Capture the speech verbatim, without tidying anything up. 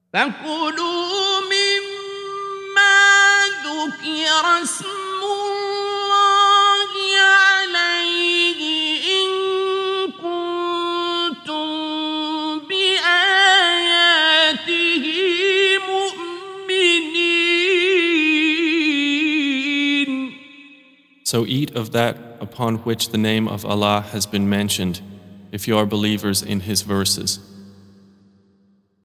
فكلوا مما ذكر اسم الله عليه إن كنتم بآياته مؤمنين. So eat of that upon which the name of Allah has been mentioned, if you are believers in His verses.